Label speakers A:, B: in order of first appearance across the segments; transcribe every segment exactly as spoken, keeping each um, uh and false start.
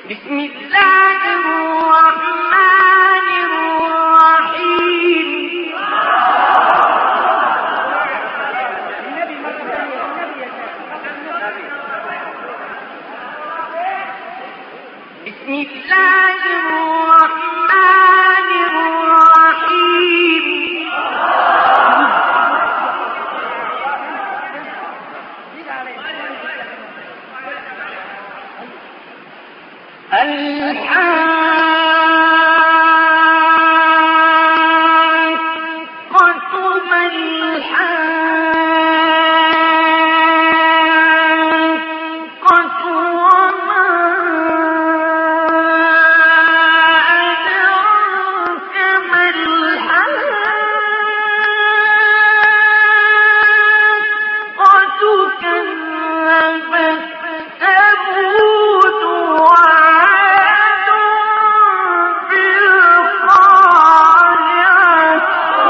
A: بسم الله الرحمن الرحيم. بسم الله الرحمن الرحيم. الحاقة ما الحاقة وما أدراك ما الحاقة كذبت ثمود وعاد بالقارعة.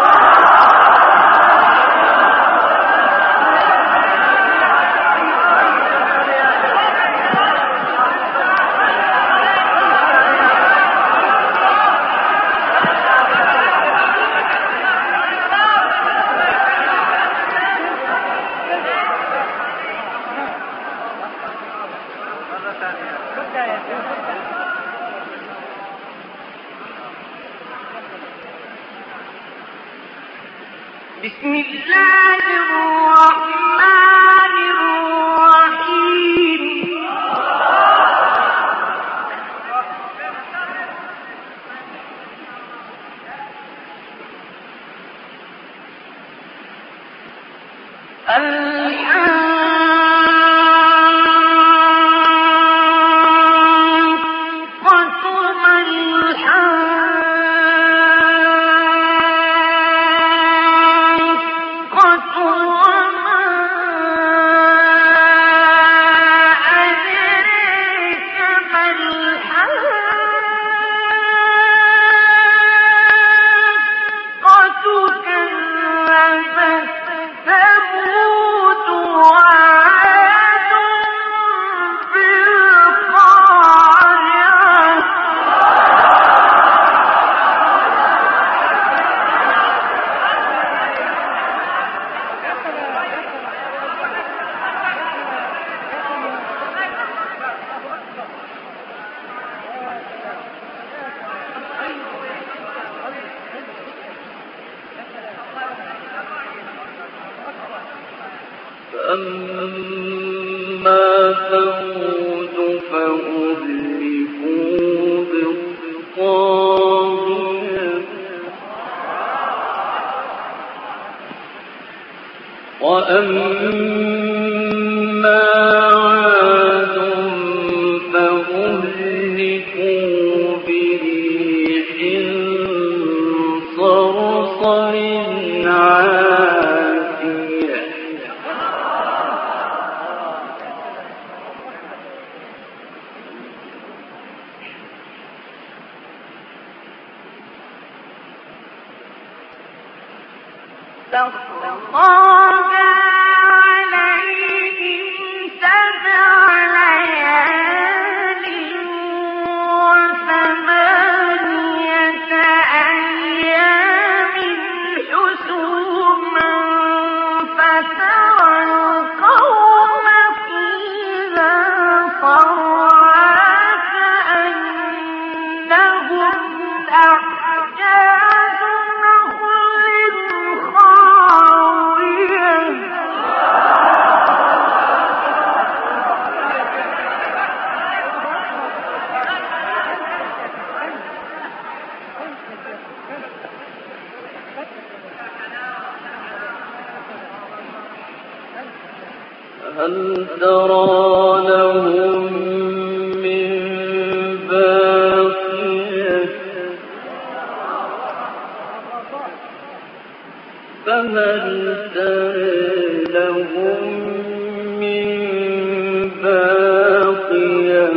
A: بسم الله الرحمن الرحيم. الحاقة ما الحاقة وما أدراك ما الحاقة كذبت ثمود وعاد بالقارعة.
B: فأما ثمود فأهلكوا بالطاغية وأما عاد فأهلكوا بريح صرصر عاتية.
A: سخرها عليهم سبع ليال وثمانية أيام حسوما فترى القوم فيها صرعى كأنهم أعجاز نخل خاوية.
B: هل ترى لهم من باقية فهل ترى لهم من باقية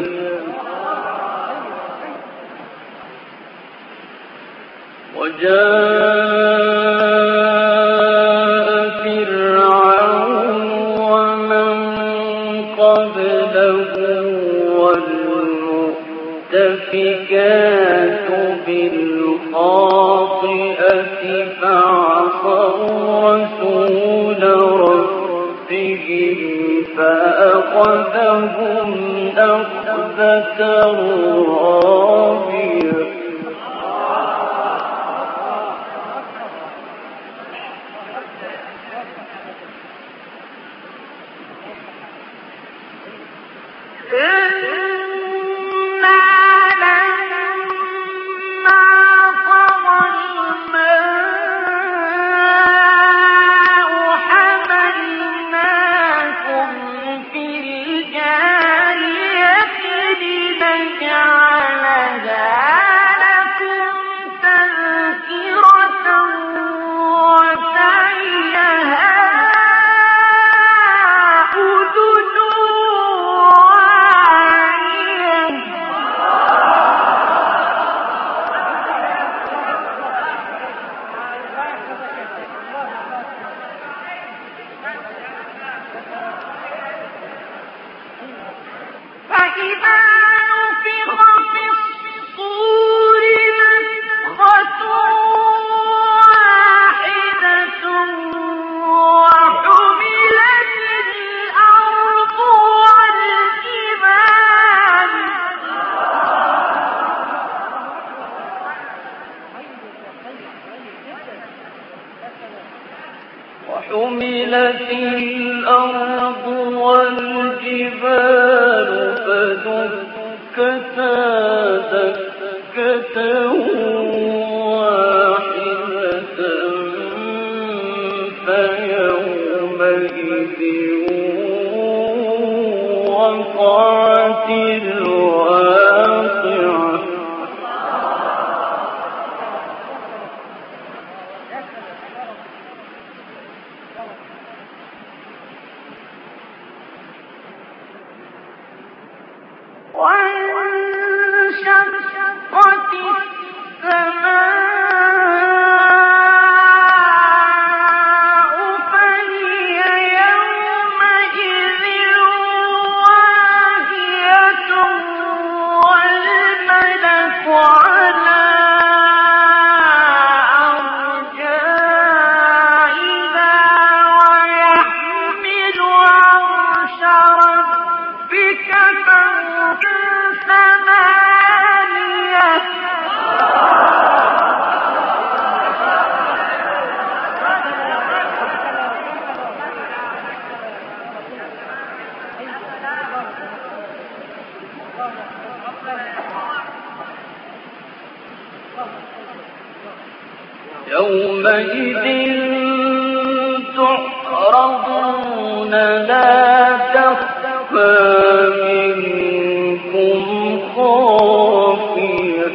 B: وجاء فرعون ومن قبله والمؤمنون والمؤتفكات بالخاطئة فعصوا رسول ربهم فأخذهم أخذة رابية. وحملت الأرض والجبال فدكتا دكة واحدة فيومئذ وقعت الواقعة.
A: وانشقت السماء فهي يومئذ واهية والملك على أرجائها ويحمل عرش ربك فوقهم ثمانية.
B: يومئذ تعرضون لا تخفى منكم خافية.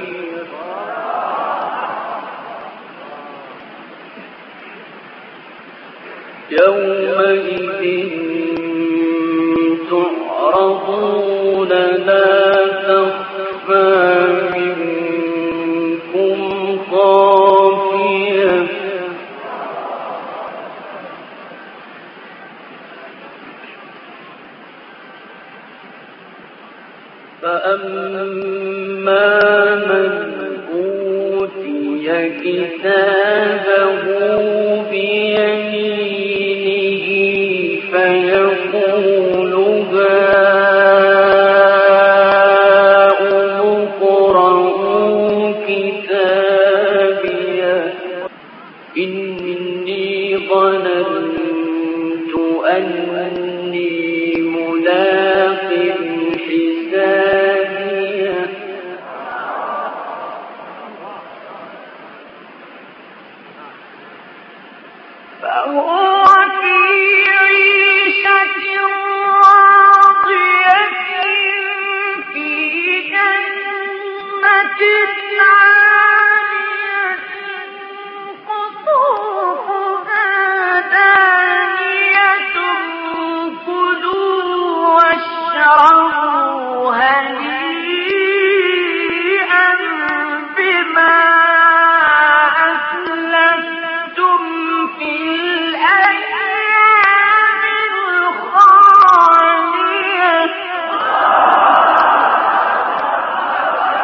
B: يومئذ تعرضون لا تخفى منكم خافية. فأما من أوتي كتابه بيمينه فيقول هاؤم اقرءوا كتابيه إني ظننت أني ملاق حسابيه
A: فهو في عيشة راضية في جنة عالية قطوفها دانية كلوا واشربوا هنيئا بما أسلفتم في الأيام الخالية.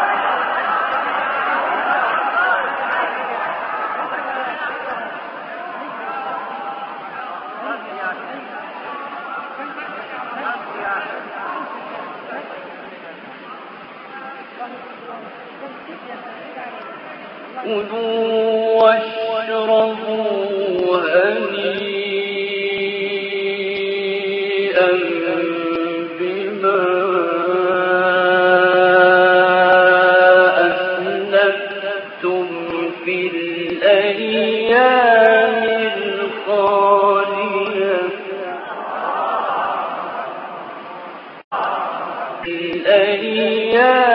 B: كلوا واشربوا هنيئا بما أسلفتم في الأيام الخالية الأيام